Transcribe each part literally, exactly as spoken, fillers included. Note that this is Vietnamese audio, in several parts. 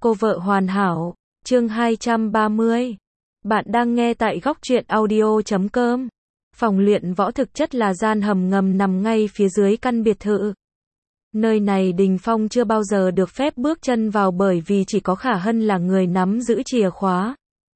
Cô vợ hoàn hảo, chương hai trăm ba mươi. Bạn đang nghe tại góc truyện audio chấm com. Phòng luyện võ thực chất là gian hầm ngầm nằm ngay phía dưới căn biệt thự. Nơi này Đình Phong chưa bao giờ được phép bước chân vào bởi vì chỉ có Khả Hân là người nắm giữ chìa khóa.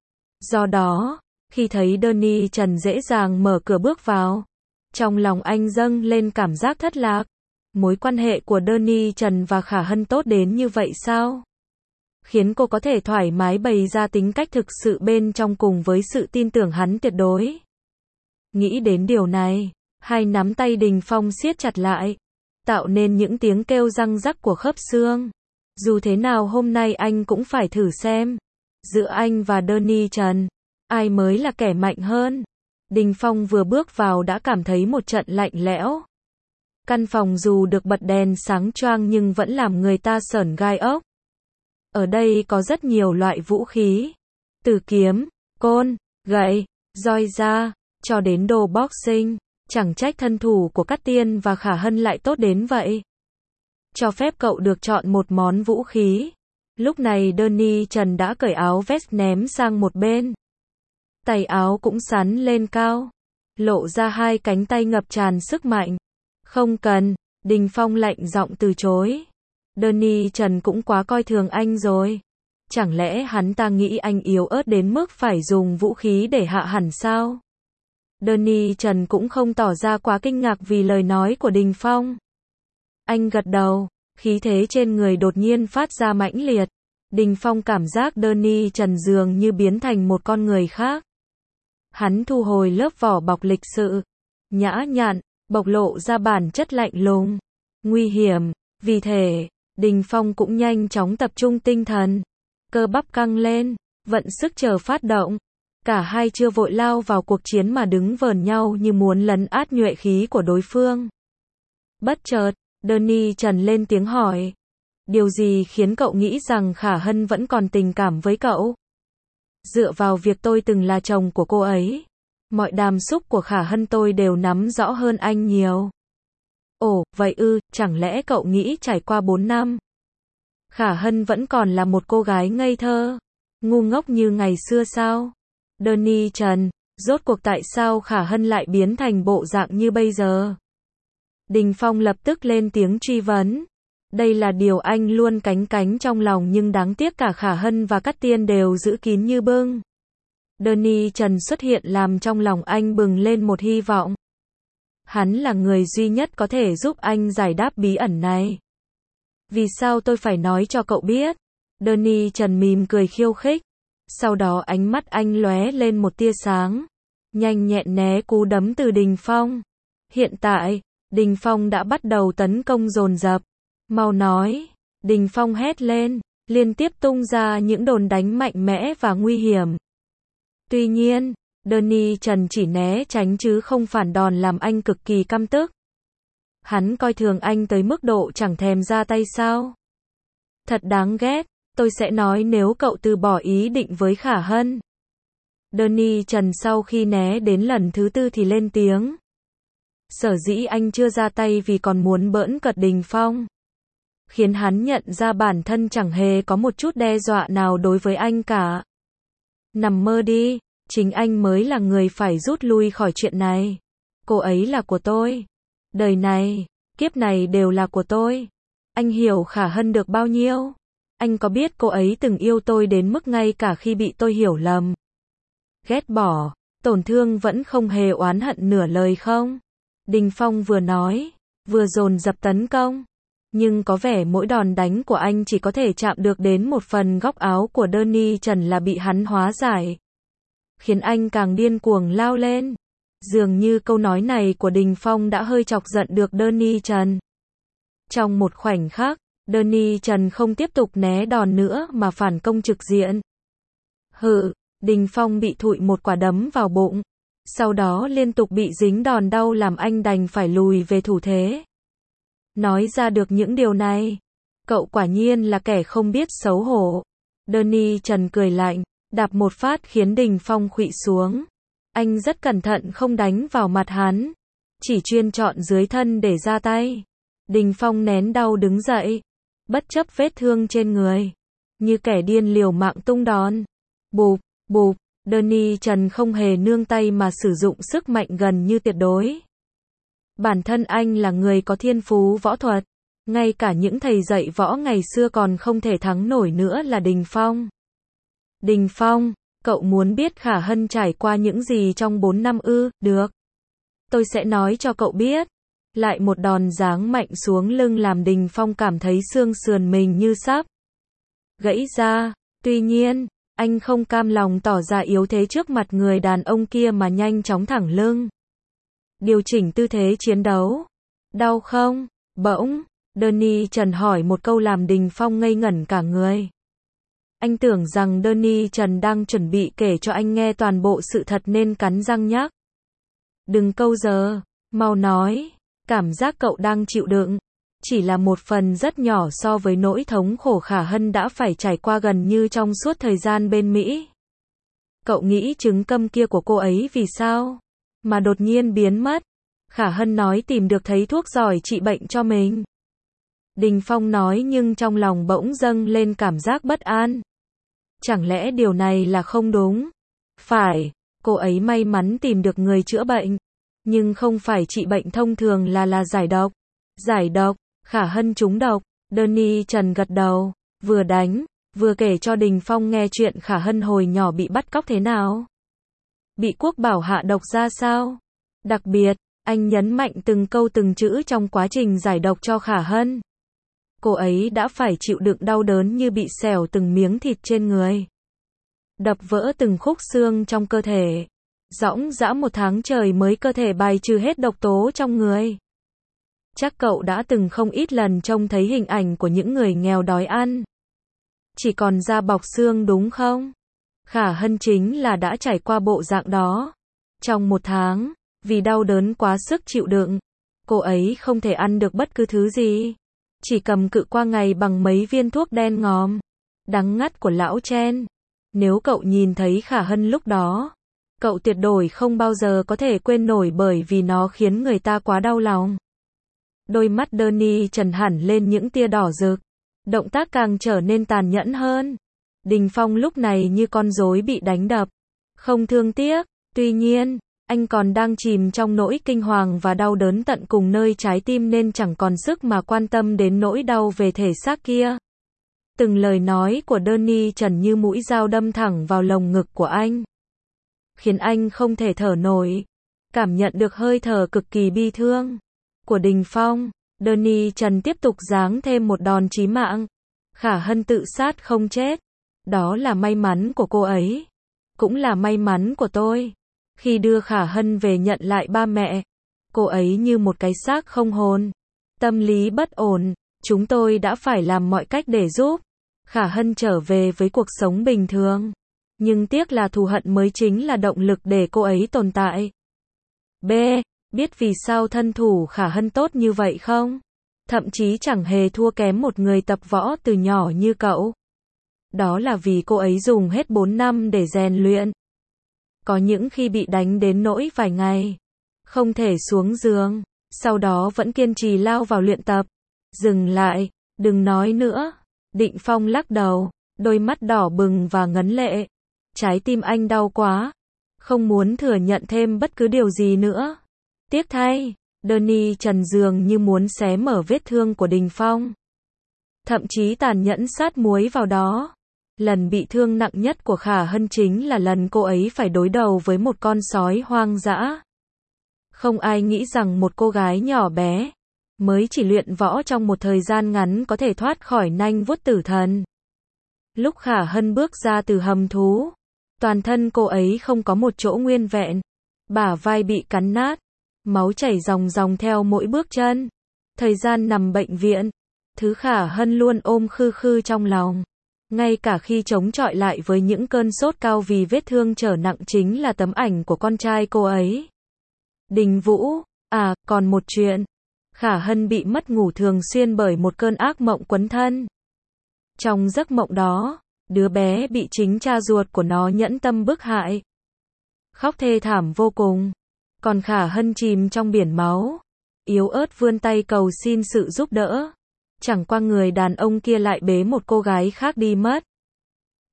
Do đó, khi thấy Danny Trần dễ dàng mở cửa bước vào, trong lòng anh dâng lên cảm giác thất lạc. Mối quan hệ của Danny Trần và Khả Hân tốt đến như vậy sao? Khiến cô có thể thoải mái bày ra tính cách thực sự bên trong cùng với sự tin tưởng hắn tuyệt đối. Nghĩ đến điều này, hai nắm tay Đình Phong siết chặt lại, tạo nên những tiếng kêu răng rắc của khớp xương. Dù thế nào hôm nay anh cũng phải thử xem, giữa anh và Danny Trần, ai mới là kẻ mạnh hơn. Đình Phong vừa bước vào đã cảm thấy một trận lạnh lẽo. Căn phòng dù được bật đèn sáng choang nhưng vẫn làm người ta sởn gai ốc. Ở đây có rất nhiều loại vũ khí, từ kiếm, côn, gậy, roi da, cho đến đồ boxing, chẳng trách thân thủ của Cát Tiên và Khả Hân lại tốt đến vậy. Cho phép cậu được chọn một món vũ khí. Lúc này Danny Trần đã cởi áo vest ném sang một bên. Tay áo cũng xắn lên cao, lộ ra hai cánh tay ngập tràn sức mạnh. Không cần, Đình Phong lạnh giọng từ chối. Danny Trần cũng quá coi thường anh rồi. Chẳng lẽ hắn ta nghĩ anh yếu ớt đến mức phải dùng vũ khí để hạ hẳn sao? Danny Trần cũng không tỏ ra quá kinh ngạc vì lời nói của Đình Phong. Anh gật đầu, khí thế trên người đột nhiên phát ra mãnh liệt. Đình Phong cảm giác Danny Trần dường như biến thành một con người khác. Hắn thu hồi lớp vỏ bọc lịch sự, nhã nhặn, bộc lộ ra bản chất lạnh lùng, nguy hiểm. Vì thế, Đình Phong cũng nhanh chóng tập trung tinh thần, cơ bắp căng lên, vận sức chờ phát động. Cả hai chưa vội lao vào cuộc chiến mà đứng vờn nhau như muốn lấn át nhuệ khí của đối phương. Bất chợt, Danny Trần lên tiếng hỏi. Điều gì khiến cậu nghĩ rằng Khả Hân vẫn còn tình cảm với cậu? Dựa vào việc tôi từng là chồng của cô ấy, mọi đàm xúc của Khả Hân tôi đều nắm rõ hơn anh nhiều. Ồ, vậy ư, chẳng lẽ cậu nghĩ trải qua bốn năm, Khả Hân vẫn còn là một cô gái ngây thơ, ngu ngốc như ngày xưa sao? Danny Trần, rốt cuộc tại sao Khả Hân lại biến thành bộ dạng như bây giờ? Đình Phong lập tức lên tiếng truy vấn. Đây là điều anh luôn cánh cánh trong lòng nhưng đáng tiếc cả Khả Hân và Cát Tiên đều giữ kín như bưng. Danny Trần xuất hiện làm trong lòng anh bừng lên một hy vọng. Hắn là người duy nhất có thể giúp anh giải đáp bí ẩn này. Vì sao tôi phải nói cho cậu biết? Danny Trần mỉm cười khiêu khích. Sau đó ánh mắt anh lóe lên một tia sáng, nhanh nhẹn né cú đấm từ Đình Phong. Hiện tại, Đình Phong đã bắt đầu tấn công dồn dập. Mau nói, Đình Phong hét lên, liên tiếp tung ra những đòn đánh mạnh mẽ và nguy hiểm. Tuy nhiên, Danny Trần chỉ né tránh chứ không phản đòn làm anh cực kỳ căm tức. Hắn coi thường anh tới mức độ chẳng thèm ra tay sao? Thật đáng ghét, tôi sẽ nói nếu cậu từ bỏ ý định với Khả Hân. Danny Trần sau khi né đến lần thứ tư thì lên tiếng. Sở dĩ anh chưa ra tay vì còn muốn bỡn cợt Đình Phong, khiến hắn nhận ra bản thân chẳng hề có một chút đe dọa nào đối với anh cả. Nằm mơ đi, chính anh mới là người phải rút lui khỏi chuyện này. Cô ấy là của tôi. Đời này, kiếp này đều là của tôi. Anh hiểu Khả Hân được bao nhiêu? Anh có biết cô ấy từng yêu tôi đến mức ngay cả khi bị tôi hiểu lầm, ghét bỏ, tổn thương vẫn không hề oán hận nửa lời không? Đình Phong vừa nói, vừa dồn dập tấn công. Nhưng có vẻ mỗi đòn đánh của anh chỉ có thể chạm được đến một phần góc áo của Danny Trần là bị hắn hóa giải. Khiến anh càng điên cuồng lao lên. Dường như câu nói này của Đình Phong đã hơi chọc giận được Danny Trần. Trong một khoảnh khắc, Danny Trần không tiếp tục né đòn nữa mà phản công trực diện. Hự, Đình Phong bị thụi một quả đấm vào bụng. Sau đó liên tục bị dính đòn đau làm anh đành phải lùi về thủ thế. Nói ra được những điều này, cậu quả nhiên là kẻ không biết xấu hổ. Danny Trần cười lạnh, đạp một phát khiến Đình Phong khuỵu xuống. Anh rất cẩn thận không đánh vào mặt hắn, chỉ chuyên chọn dưới thân để ra tay. Đình Phong nén đau đứng dậy, bất chấp vết thương trên người. như kẻ điên liều mạng tung đòn. Bụp, bụp, Danny Trần không hề nương tay mà sử dụng sức mạnh gần như tuyệt đối. Bản thân anh là người có thiên phú võ thuật, ngay cả những thầy dạy võ ngày xưa còn không thể thắng nổi nữa là Đình Phong. Đình Phong, cậu muốn biết Khả Hân trải qua những gì trong bốn năm ư? Được. Tôi sẽ nói cho cậu biết. Lại một đòn giáng mạnh xuống lưng làm Đình Phong cảm thấy xương sườn mình như sắp gãy ra. Tuy nhiên, anh không cam lòng tỏ ra yếu thế trước mặt người đàn ông kia mà nhanh chóng thẳng lưng. Điều chỉnh tư thế chiến đấu. Đau không? Bỗng, Danny Trần hỏi một câu làm Đình Phong ngây ngẩn cả người. Anh tưởng rằng Danny Trần đang chuẩn bị kể cho anh nghe toàn bộ sự thật nên cắn răng nhắc. Đừng câu giờ, mau nói, cảm giác cậu đang chịu đựng chỉ là một phần rất nhỏ so với nỗi thống khổ Khả Hân đã phải trải qua gần như trong suốt thời gian bên Mỹ. Cậu nghĩ trứng câm kia của cô ấy vì sao mà đột nhiên biến mất? Khả Hân nói tìm được thấy thuốc giỏi trị bệnh cho mình. Đình Phong nói nhưng trong lòng bỗng dâng lên cảm giác bất an. Chẳng lẽ điều này là không đúng? Phải, cô ấy may mắn tìm được người chữa bệnh, nhưng không phải trị bệnh thông thường là là giải độc. Giải độc, Khả Hân trúng độc. Danny Trần gật đầu, vừa đánh, vừa kể cho Đình Phong nghe chuyện Khả Hân hồi nhỏ bị bắt cóc thế nào. Bị Quốc Bảo hạ độc ra sao? Đặc biệt, anh nhấn mạnh từng câu từng chữ trong quá trình giải độc cho Khả Hân. Cô ấy đã phải chịu đựng đau đớn như bị xẻo từng miếng thịt trên người, đập vỡ từng khúc xương trong cơ thể, dõng dã một tháng trời mới cơ thể bài trừ hết độc tố trong người. Chắc cậu đã từng không ít lần trông thấy hình ảnh của những người nghèo đói ăn chỉ còn da bọc xương đúng không? Khả Hân chính là đã trải qua bộ dạng đó. Trong một tháng, vì đau đớn quá sức chịu đựng, cô ấy không thể ăn được bất cứ thứ gì, chỉ cầm cự qua ngày bằng mấy viên thuốc đen ngòm, đắng ngắt của lão Chen. Nếu cậu nhìn thấy Khả Hân lúc đó, cậu tuyệt đối không bao giờ có thể quên nổi bởi vì nó khiến người ta quá đau lòng. Đôi mắt Danny Trần hẳn lên những tia đỏ rực, động tác càng trở nên tàn nhẫn hơn. Đình Phong lúc này như con rối bị đánh đập, không thương tiếc. Tuy nhiên, anh còn đang chìm trong nỗi kinh hoàng và đau đớn tận cùng nơi trái tim nên chẳng còn sức mà quan tâm đến nỗi đau về thể xác kia. Từng lời nói của Danny Trần như mũi dao đâm thẳng vào lồng ngực của anh, khiến anh không thể thở nổi. Cảm nhận được hơi thở cực kỳ bi thương của Đình Phong, Danny Trần tiếp tục giáng thêm một đòn chí mạng. Khả Hân tự sát không chết. Đó là may mắn của cô ấy, cũng là may mắn của tôi. Khi đưa Khả Hân về nhận lại ba mẹ, cô ấy như một cái xác không hồn, tâm lý bất ổn. Chúng tôi đã phải làm mọi cách để giúp Khả Hân trở về với cuộc sống bình thường. Nhưng tiếc là thù hận mới chính là động lực để cô ấy tồn tại. B. Biết vì sao thân thủ Khả Hân tốt như vậy không? Thậm chí chẳng hề thua kém một người tập võ từ nhỏ như cậu. Đó là vì cô ấy dùng hết bốn năm để rèn luyện. Có những khi bị đánh đến nỗi vài ngày không thể xuống giường, sau đó vẫn kiên trì lao vào luyện tập. Dừng lại, đừng nói nữa. Định Phong lắc đầu, đôi mắt đỏ bừng và ngấn lệ. Trái tim anh đau quá, không muốn thừa nhận thêm bất cứ điều gì nữa. Tiếc thay, Danny Trần dường như muốn xé mở vết thương của Đình Phong, thậm chí tàn nhẫn sát muối vào đó. Lần bị thương nặng nhất của Khả Hân chính là lần cô ấy phải đối đầu với một con sói hoang dã. Không ai nghĩ rằng một cô gái nhỏ bé, mới chỉ luyện võ trong một thời gian ngắn có thể thoát khỏi nanh vuốt tử thần. Lúc Khả Hân bước ra từ hầm thú, toàn thân cô ấy không có một chỗ nguyên vẹn. Bả vai bị cắn nát, máu chảy ròng ròng theo mỗi bước chân. Thời gian nằm bệnh viện, thứ Khả Hân luôn ôm khư khư trong lòng. Ngay cả khi chống chọi lại với những cơn sốt cao vì vết thương trở nặng chính là tấm ảnh của con trai cô ấy. Đình Vũ, à, còn một chuyện. Khả Hân bị mất ngủ thường xuyên bởi một cơn ác mộng quấn thân. Trong giấc mộng đó, đứa bé bị chính cha ruột của nó nhẫn tâm bức hại. Khóc thê thảm vô cùng. Còn Khả Hân chìm trong biển máu, yếu ớt vươn tay cầu xin sự giúp đỡ. Chẳng qua người đàn ông kia lại bế một cô gái khác đi mất.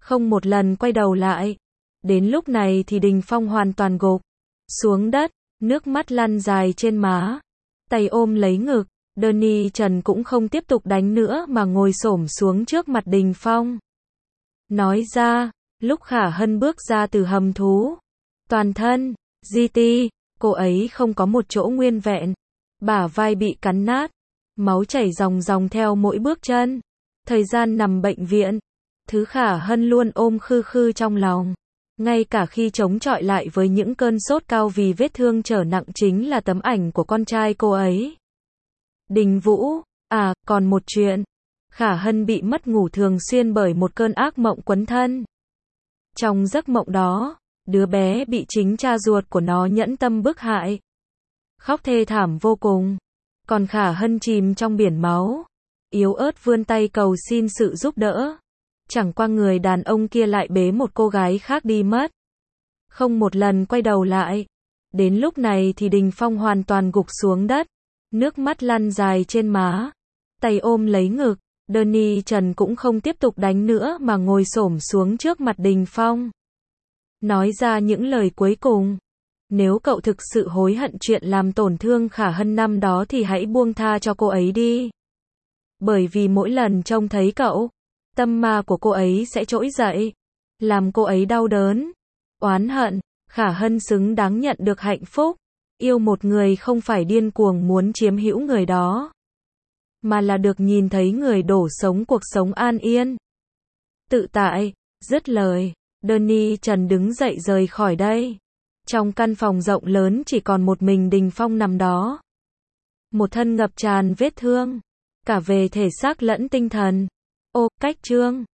không một lần quay đầu lại. Đến lúc này thì Đình Phong hoàn toàn gục xuống đất, nước mắt lăn dài trên má, tay ôm lấy ngực. Danny Trần cũng không tiếp tục đánh nữa mà ngồi xổm xuống trước mặt Đình Phong. Nói ra, lúc Khả Hân bước ra từ hầm thú, toàn thân, giê tê, cô ấy không có một chỗ nguyên vẹn. Bả vai bị cắn nát, máu chảy ròng ròng theo mỗi bước chân. Thời gian nằm bệnh viện, thứ Khả Hân luôn ôm khư khư trong lòng. Ngay cả khi chống chọi lại với những cơn sốt cao vì vết thương trở nặng chính là tấm ảnh của con trai cô ấy. Đình Vũ, à, còn một chuyện. Khả Hân bị mất ngủ thường xuyên bởi một cơn ác mộng quấn thân. Trong giấc mộng đó, đứa bé bị chính cha ruột của nó nhẫn tâm bức hại. Khóc thê thảm vô cùng. Còn Khả Hân chìm trong biển máu, yếu ớt vươn tay cầu xin sự giúp đỡ. Chẳng qua người đàn ông kia lại bế một cô gái khác đi mất. Không một lần quay đầu lại. Đến lúc này thì Đình Phong hoàn toàn gục xuống đất, nước mắt lăn dài trên má, tay ôm lấy ngực. Danny Trần cũng không tiếp tục đánh nữa mà ngồi xổm xuống trước mặt Đình Phong. Nói ra những lời cuối cùng. Nếu cậu thực sự hối hận chuyện làm tổn thương Khả Hân năm đó thì hãy buông tha cho cô ấy đi. Bởi vì mỗi lần trông thấy cậu, tâm ma của cô ấy sẽ trỗi dậy, làm cô ấy đau đớn, oán hận. Khả Hân xứng đáng nhận được hạnh phúc. Yêu một người không phải điên cuồng muốn chiếm hữu người đó, mà là được nhìn thấy người đổ sống cuộc sống an yên, tự tại. Dứt lời, Danny Trần đứng dậy rời khỏi đây. Trong căn phòng rộng lớn chỉ còn một mình Đình Phong nằm đó. Một thân ngập tràn vết thương, cả về thể xác lẫn tinh thần. Ô, cách chương.